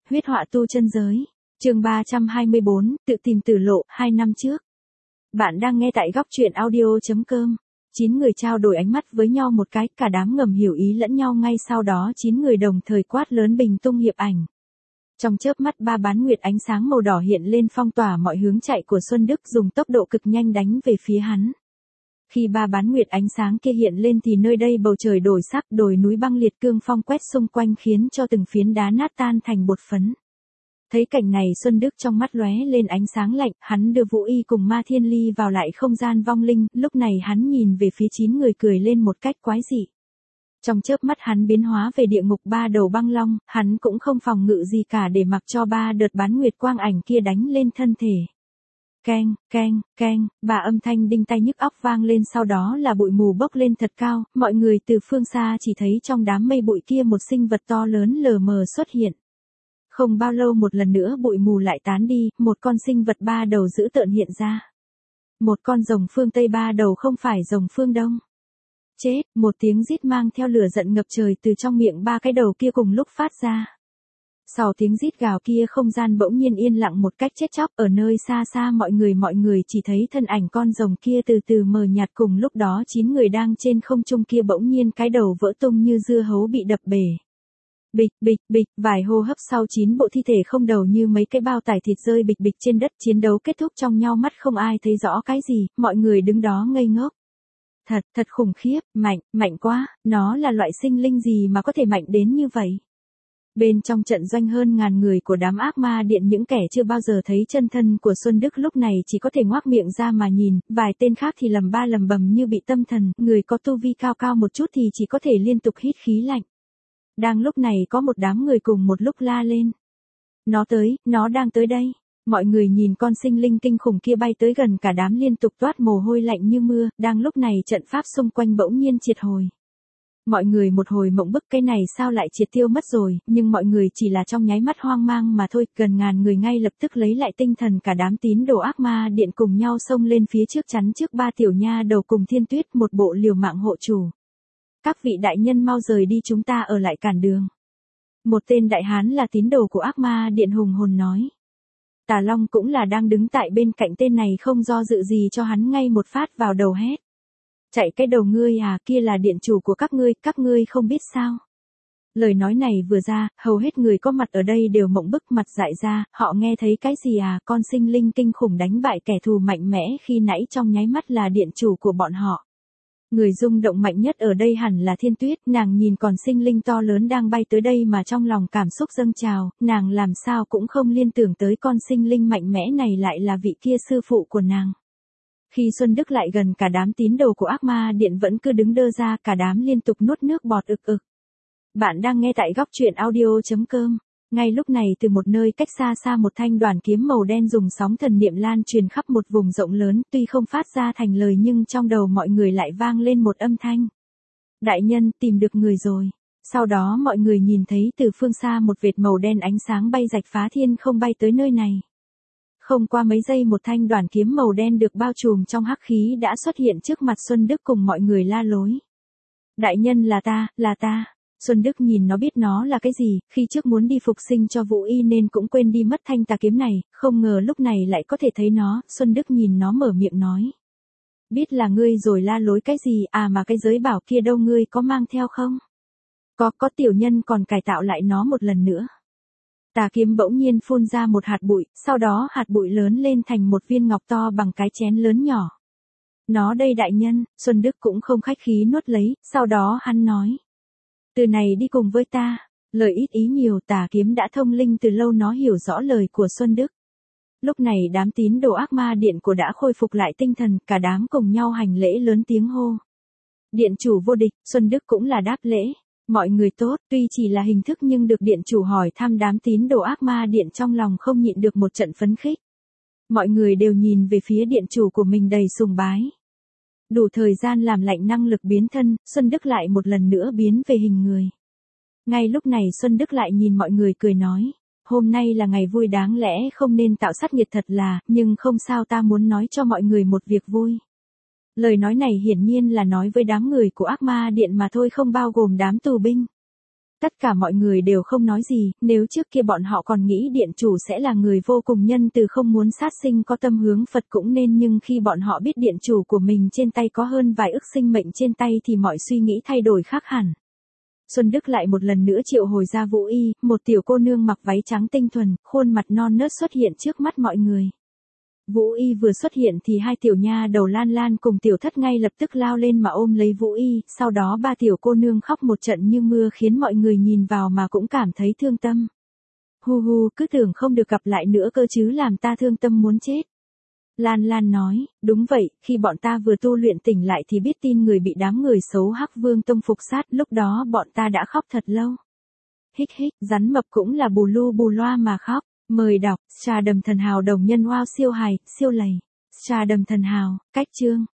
huyết họa tu chân giới. Chương 324, tự tìm tử lộ, 2 năm trước. Bạn đang nghe tại góc truyện audio.com. 9 người trao đổi ánh mắt với nhau một cái, cả đám ngầm hiểu ý lẫn nhau, ngay sau đó 9 người đồng thời quát lớn bình tung hiệp ảnh. Trong chớp mắt, 3 bán nguyệt ánh sáng màu đỏ hiện lên phong tỏa mọi hướng chạy của Xuân Đức, dùng tốc độ cực nhanh đánh về phía hắn. Khi 3 bán nguyệt ánh sáng kia hiện lên thì nơi đây bầu trời đổi sắc, đồi núi băng liệt, cương phong quét xung quanh khiến cho từng phiến đá nát tan thành bột phấn. Thấy cảnh này, Xuân Đức trong mắt lóe lên ánh sáng lạnh, hắn đưa Vũ Y cùng Ma Thiên Ly vào lại không gian vong linh, lúc này hắn nhìn về phía 9 người cười lên một cách quái dị. Trong chớp mắt hắn biến hóa về địa ngục 3 đầu băng long, hắn cũng không phòng ngự gì cả để mặc cho 3 đợt bán nguyệt quang ảnh kia đánh lên thân thể. Keng, keng, keng, 3 âm thanh đinh tai nhức óc vang lên, sau đó là bụi mù bốc lên thật cao, mọi người từ phương xa chỉ thấy trong đám mây bụi kia một sinh vật to lớn lờ mờ xuất hiện. Không bao lâu một lần nữa bụi mù lại tán đi, một con sinh vật 3 đầu dữ tợn hiện ra. Một con rồng phương Tây 3 đầu, không phải rồng phương Đông. Chết, một tiếng rít mang theo lửa giận ngập trời từ trong miệng 3 cái đầu kia cùng lúc phát ra. Sau tiếng rít gào kia, không gian bỗng nhiên yên lặng một cách chết chóc, ở nơi xa xa mọi người chỉ thấy thân ảnh con rồng kia từ từ mờ nhạt, cùng lúc đó 9 người đang trên không trung kia bỗng nhiên cái đầu vỡ tung như dưa hấu bị đập bể. Bịch, bịch, bịch, vài hô hấp sau 9 bộ thi thể không đầu như mấy cái bao tải thịt rơi bịch bịch trên đất, chiến đấu kết thúc trong nhau mắt không ai thấy rõ cái gì, mọi người đứng đó ngây ngốc. Thật khủng khiếp, mạnh quá, nó là loại sinh linh gì mà có thể mạnh đến như vậy? Bên trong trận doanh hơn ngàn người của đám ác ma điện, những kẻ chưa bao giờ thấy chân thân của Xuân Đức lúc này chỉ có thể ngoác miệng ra mà nhìn, vài tên khác thì lầm ba lầm bầm như bị tâm thần, người có tu vi cao một chút thì chỉ có thể liên tục hít khí lạnh. Đang lúc này có một đám người cùng một lúc la lên. Nó đang tới đây. Mọi người nhìn con sinh linh kinh khủng kia bay tới gần, cả đám liên tục toát mồ hôi lạnh như mưa, đang lúc này trận pháp xung quanh bỗng nhiên triệt hồi. Mọi người một hồi mộng bức, cái này sao lại triệt tiêu mất rồi, nhưng mọi người chỉ là trong nháy mắt hoang mang mà thôi, gần ngàn người ngay lập tức lấy lại tinh thần, cả đám tín đồ ác ma điện cùng nhau xông lên phía trước, chắn trước 3 tiểu nha đầu cùng Thiên Tuyết, một bộ liều mạng hộ chủ. Các vị đại nhân mau rời đi, chúng ta ở lại cản đường. Một tên đại hán là tín đồ của ác ma điện hùng hồn nói. Tà Long cũng là đang đứng tại bên cạnh tên này, không do dự gì cho hắn ngay một phát vào đầu hét. Chạy cái đầu ngươi à, kia là điện chủ của các ngươi không biết sao? Lời nói này vừa ra, hầu hết người có mặt ở đây đều mộng bức, mặt dại ra, họ nghe thấy cái gì à, con sinh linh kinh khủng đánh bại kẻ thù mạnh mẽ khi nãy trong nháy mắt là điện chủ của bọn họ. Người rung động mạnh nhất ở đây hẳn là Thiên Tuyết, nàng nhìn còn sinh linh to lớn đang bay tới đây mà trong lòng cảm xúc dâng trào, nàng làm sao cũng không liên tưởng tới con sinh linh mạnh mẽ này lại là vị kia sư phụ của nàng. Khi Xuân Đức lại gần, cả đám tín đồ của ác ma điện vẫn cứ đứng đơ ra, cả đám liên tục nuốt nước bọt ực ực. Bạn đang nghe tại góc truyện audio.com. Ngay lúc này, từ một nơi cách xa xa, một thanh đoàn kiếm màu đen dùng sóng thần niệm lan truyền khắp một vùng rộng lớn, tuy không phát ra thành lời nhưng trong đầu mọi người lại vang lên một âm thanh. Đại nhân, tìm được người rồi. Sau đó mọi người nhìn thấy từ phương xa một vệt màu đen ánh sáng bay rạch phá thiên không bay tới nơi này. Không qua mấy giây, một thanh đoàn kiếm màu đen được bao trùm trong hắc khí đã xuất hiện trước mặt Xuân Đức cùng mọi người la lối. Đại nhân, là ta. Xuân Đức nhìn nó biết nó là cái gì, khi trước muốn đi phục sinh cho Vũ Y nên cũng quên đi mất thanh tà kiếm này, không ngờ lúc này lại có thể thấy nó. Xuân Đức nhìn nó mở miệng nói. Biết là ngươi rồi, la lối cái gì à, mà cái giới bảo kia đâu, ngươi có mang theo không? Có, tiểu nhân còn cải tạo lại nó một lần nữa. Tà kiếm bỗng nhiên phun ra một hạt bụi, sau đó hạt bụi lớn lên thành một viên ngọc to bằng cái chén lớn nhỏ. Nó đây đại nhân. Xuân Đức cũng không khách khí nuốt lấy, sau đó hắn nói. Từ này đi cùng với ta. Lời ít ý nhiều, tà kiếm đã thông linh từ lâu, nó hiểu rõ lời của Xuân Đức. Lúc này đám tín đồ ác ma điện của đã khôi phục lại tinh thần, cả đám cùng nhau hành lễ lớn tiếng hô. Điện chủ vô địch. Xuân Đức cũng là đáp lễ. Mọi người tốt, tuy chỉ là hình thức nhưng được điện chủ hỏi thăm, đám tín đồ ác ma điện trong lòng không nhịn được một trận phấn khích. Mọi người đều nhìn về phía điện chủ của mình đầy sùng bái. Đủ thời gian làm lạnh năng lực biến thân, Xuân Đức lại một lần nữa biến về hình người. Ngay lúc này Xuân Đức lại nhìn mọi người cười nói. Hôm nay là ngày vui, đáng lẽ không nên tạo sát nghiệt thật là, nhưng không sao, ta muốn nói cho mọi người một việc vui. Lời nói này hiển nhiên là nói với đám người của ác ma điện mà thôi, không bao gồm đám tù binh. Tất cả mọi người đều không nói gì, nếu trước kia bọn họ còn nghĩ điện chủ sẽ là người vô cùng nhân từ không muốn sát sinh có tâm hướng Phật cũng nên, nhưng khi bọn họ biết điện chủ của mình trên tay có hơn vài ức sinh mệnh trên tay thì mọi suy nghĩ thay đổi khác hẳn. Xuân Đức lại một lần nữa triệu hồi ra Vũ Y, một tiểu cô nương mặc váy trắng tinh thuần, khuôn mặt non nớt xuất hiện trước mắt mọi người. Vũ Y vừa xuất hiện thì hai tiểu nha đầu Lan Lan cùng tiểu thất ngay lập tức lao lên mà ôm lấy Vũ Y, sau đó ba tiểu cô nương khóc một trận như mưa khiến mọi người nhìn vào mà cũng cảm thấy thương tâm. Hu hu, cứ tưởng không được gặp lại nữa cơ chứ, làm ta thương tâm muốn chết. Lan Lan nói, đúng vậy, khi bọn ta vừa tu luyện tỉnh lại thì biết tin người bị đám người xấu Hắc Vương Tông phục sát, lúc đó bọn ta đã khóc thật lâu. Hích hích, rắn mập cũng là bù lu bù loa mà khóc. Mời đọc, Trà Đầm Thần Hào đồng nhân wow siêu hài, siêu lầy. Trà Đầm Thần Hào, cách chương.